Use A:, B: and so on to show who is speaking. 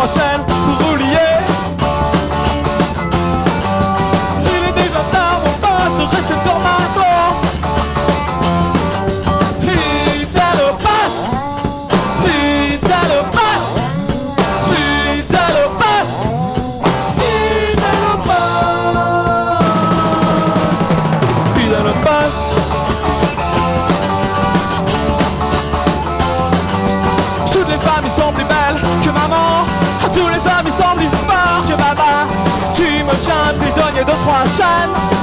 A: trois chaînes pour oublier. Il est déjà tard, mon poste de récepteur matin. Fidèle au poste, fidèle au poste, fidèle au poste, fidèle au poste, fidèle au poste. Toutes les femmes ils sont plus belles que maman. Tous les hommes ils sont plus forts que papa. Tu me tiens prisonnier de trois chaînes.